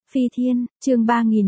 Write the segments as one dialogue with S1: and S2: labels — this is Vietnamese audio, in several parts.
S1: Phi Thiên, chương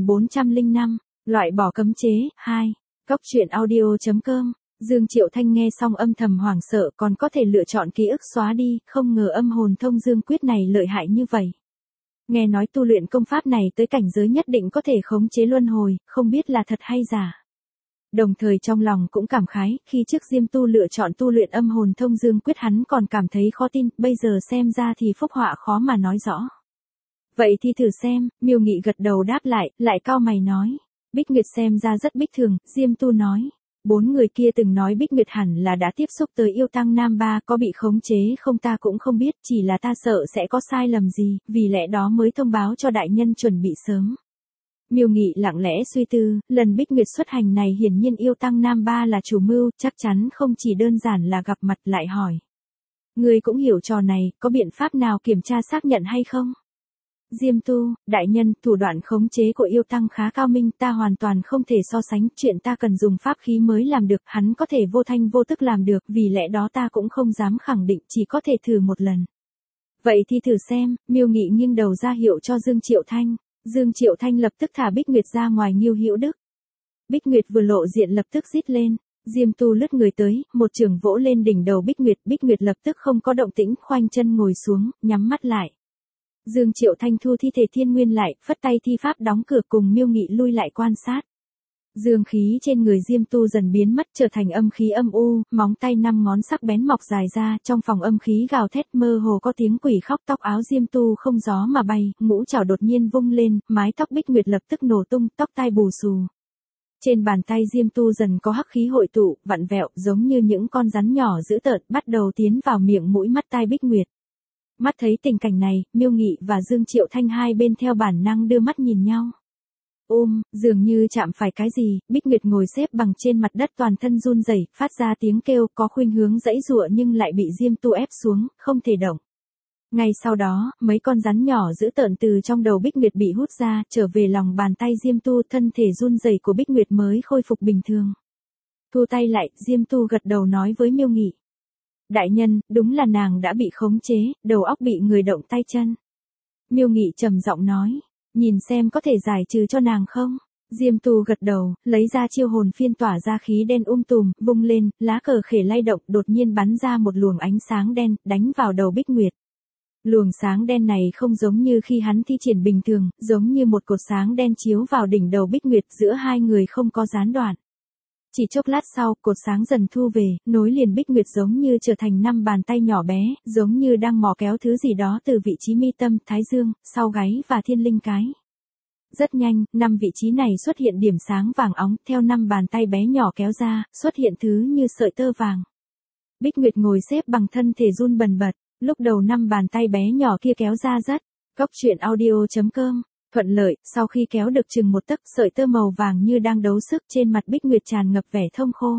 S1: 3405, loại bỏ cấm chế, 2. Cốc truyện audio.com. Dương Triệu Thanh nghe xong âm thầm hoảng sợ, còn có thể lựa chọn ký ức xóa đi, không ngờ âm hồn thông dương quyết này lợi hại như vậy. Nghe nói tu luyện công pháp này tới cảnh giới nhất định có thể khống chế luân hồi, không biết là thật hay giả. Đồng thời trong lòng cũng cảm khái, khi trước Diêm Tu lựa chọn tu luyện âm hồn thông dương quyết hắn còn cảm thấy khó tin, bây giờ xem ra thì phúc họa khó mà nói rõ. Vậy thì thử xem, Miêu Nghị gật đầu đáp lại cau mày nói. Bích Nguyệt xem ra rất bích thường, Diêm Tu nói. 4 người kia từng nói Bích Nguyệt hẳn là đã tiếp xúc tới yêu tăng Nam Ba, có bị khống chế không ta cũng không biết, chỉ là ta sợ sẽ có sai lầm gì, vì lẽ đó mới thông báo cho đại nhân chuẩn bị sớm. Miêu Nghị lặng lẽ suy tư, lần Bích Nguyệt xuất hành này hiển nhiên yêu tăng Nam Ba là chủ mưu, chắc chắn không chỉ đơn giản là gặp mặt, lại hỏi. Người cũng hiểu trò này, có biện pháp nào kiểm tra xác nhận hay không? Diêm Tu, đại nhân, thủ đoạn khống chế của yêu tăng khá cao minh, ta hoàn toàn không thể so sánh, chuyện ta cần dùng pháp khí mới làm được, hắn có thể vô thanh vô tức làm được, vì lẽ đó ta cũng không dám khẳng định, chỉ có thể thử một lần. Vậy thì thử xem, Miêu Nghị nghiêng đầu ra hiệu cho Dương Triệu Thanh. Dương Triệu Thanh lập tức thả Bích Nguyệt ra ngoài Ngưu Hữu Đức. Bích Nguyệt vừa lộ diện lập tức rít lên. Diêm Tu lướt người tới, một chưởng vỗ lên đỉnh đầu Bích Nguyệt lập tức không có động tĩnh, khoanh chân ngồi xuống, nhắm mắt lại. Dương Triệu Thanh thu thi thể Thiên Nguyên lại, phất tay thi pháp đóng cửa, cùng Miêu Nghị lui lại quan sát. Dương khí trên người Diêm Tu dần biến mất, trở thành âm khí âm u, móng tay 5 ngón sắc bén mọc dài ra, trong phòng âm khí gào thét, mơ hồ có tiếng quỷ khóc, tóc áo Diêm Tu không gió mà bay, ngũ trảo đột nhiên vung lên, mái tóc Bích Nguyệt lập tức nổ tung, tóc tai bù xù. Trên bàn tay Diêm Tu dần có hắc khí hội tụ, vặn vẹo, giống như những con rắn nhỏ dữ tợn, bắt đầu tiến vào miệng mũi mắt tai Bích Nguyệt. Mắt thấy tình cảnh này, Miêu Nghị và Dương Triệu Thanh hai bên theo bản năng đưa mắt nhìn nhau. Dường như chạm phải cái gì, Bích Nguyệt ngồi xếp bằng trên mặt đất toàn thân run rẩy, phát ra tiếng kêu, có khuynh hướng giãy giụa nhưng lại bị Diêm Tu ép xuống, không thể động. Ngay sau đó, mấy con rắn nhỏ dữ tợn từ trong đầu Bích Nguyệt bị hút ra, trở về lòng bàn tay Diêm Tu, thân thể run rẩy của Bích Nguyệt mới khôi phục bình thường. Thu tay lại, Diêm Tu gật đầu nói với Miêu Nghị. Đại nhân, đúng là nàng đã bị khống chế, đầu óc bị người động tay chân. Miêu Nghị trầm giọng nói, nhìn xem có thể giải trừ cho nàng không? Diêm Tu gật đầu, lấy ra chiêu hồn phiên tỏa ra khí đen tùm, vung lên, lá cờ khể lay động, đột nhiên bắn ra một luồng ánh sáng đen, đánh vào đầu Bích Nguyệt. Luồng sáng đen này không giống như khi hắn thi triển bình thường, giống như một cột sáng đen chiếu vào đỉnh đầu Bích Nguyệt, giữa hai người không có gián đoạn. Chỉ chốc lát sau, cột sáng dần thu về, nối liền Bích Nguyệt giống như trở thành 5 bàn tay nhỏ bé, giống như đang mò kéo thứ gì đó từ vị trí mi tâm, thái dương, sau gáy và thiên linh cái. Rất nhanh, 5 vị trí này xuất hiện điểm sáng vàng óng, theo 5 bàn tay bé nhỏ kéo ra, xuất hiện thứ như sợi tơ vàng. Bích Nguyệt ngồi xếp bằng, thân thể run bần bật, lúc đầu 5 bàn tay bé nhỏ kia kéo ra rất. Cốc truyện audio.com. Thuận lợi, sau khi kéo được chừng 1 tấc, sợi tơ màu vàng như đang đấu sức, trên mặt Bích Nguyệt tràn ngập vẻ thông khô.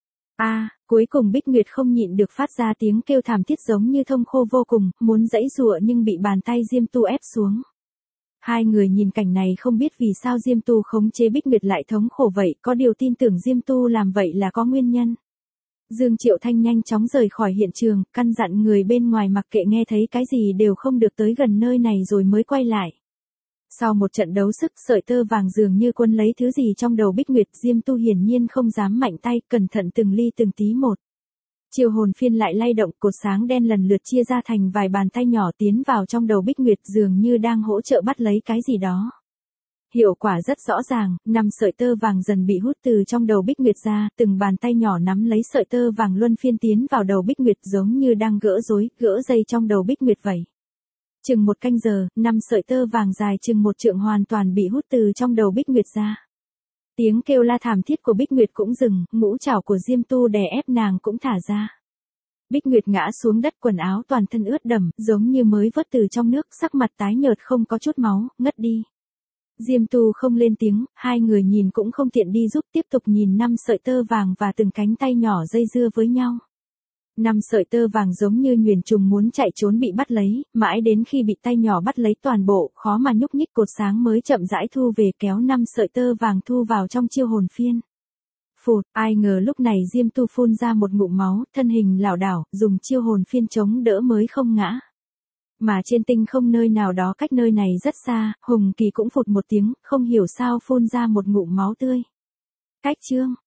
S1: Cuối cùng Bích Nguyệt không nhịn được phát ra tiếng kêu thảm thiết giống như thông khô vô cùng, muốn giãy giụa nhưng bị bàn tay Diêm Tu ép xuống. Hai người nhìn cảnh này không biết vì sao Diêm Tu khống chế Bích Nguyệt lại thống khổ vậy, có điều tin tưởng Diêm Tu làm vậy là có nguyên nhân. Dương Triệu Thanh nhanh chóng rời khỏi hiện trường, căn dặn người bên ngoài mặc kệ nghe thấy cái gì đều không được tới gần nơi này rồi mới quay lại. Sau một trận đấu sức, sợi tơ vàng dường như quân lấy thứ gì trong đầu Bích Nguyệt, Diêm Tu hiển nhiên không dám mạnh tay, cẩn thận từng ly từng tí một. Chiêu hồn phiên lại lay động, cột sáng đen lần lượt chia ra thành vài bàn tay nhỏ tiến vào trong đầu Bích Nguyệt, dường như đang hỗ trợ bắt lấy cái gì đó. Hiệu quả rất rõ ràng, 5 sợi tơ vàng dần bị hút từ trong đầu Bích Nguyệt ra, từng bàn tay nhỏ nắm lấy sợi tơ vàng luân phiên tiến vào đầu Bích Nguyệt, giống như đang gỡ dây trong đầu Bích Nguyệt vậy. Chừng 1 canh giờ, 5 sợi tơ vàng dài chừng 1 trượng hoàn toàn bị hút từ trong đầu Bích Nguyệt ra. Tiếng kêu la thảm thiết của Bích Nguyệt cũng dừng, ngũ trảo của Diêm Tu đè ép nàng cũng thả ra. Bích Nguyệt ngã xuống đất, quần áo toàn thân ướt đẫm, giống như mới vớt từ trong nước, sắc mặt tái nhợt không có chút máu, ngất đi. Diêm Tu không lên tiếng, hai người nhìn cũng không tiện đi giúp, tiếp tục nhìn 5 sợi tơ vàng và từng cánh tay nhỏ dây dưa với nhau. 5 sợi tơ vàng giống như nhuyễn trùng muốn chạy trốn bị bắt lấy, mãi đến khi bị tay nhỏ bắt lấy toàn bộ, khó mà nhúc nhích, cột sáng mới chậm rãi thu về, kéo 5 sợi tơ vàng thu vào trong chiêu hồn phiên. Phụt, ai ngờ lúc này Diêm Tu phun ra một ngụm máu, thân hình lảo đảo, dùng chiêu hồn phiên chống đỡ mới không ngã. Mà trên tinh không nơi nào đó cách nơi này rất xa, Hùng Kỳ cũng phụt một tiếng, không hiểu sao phun ra một ngụm máu tươi. Cách chương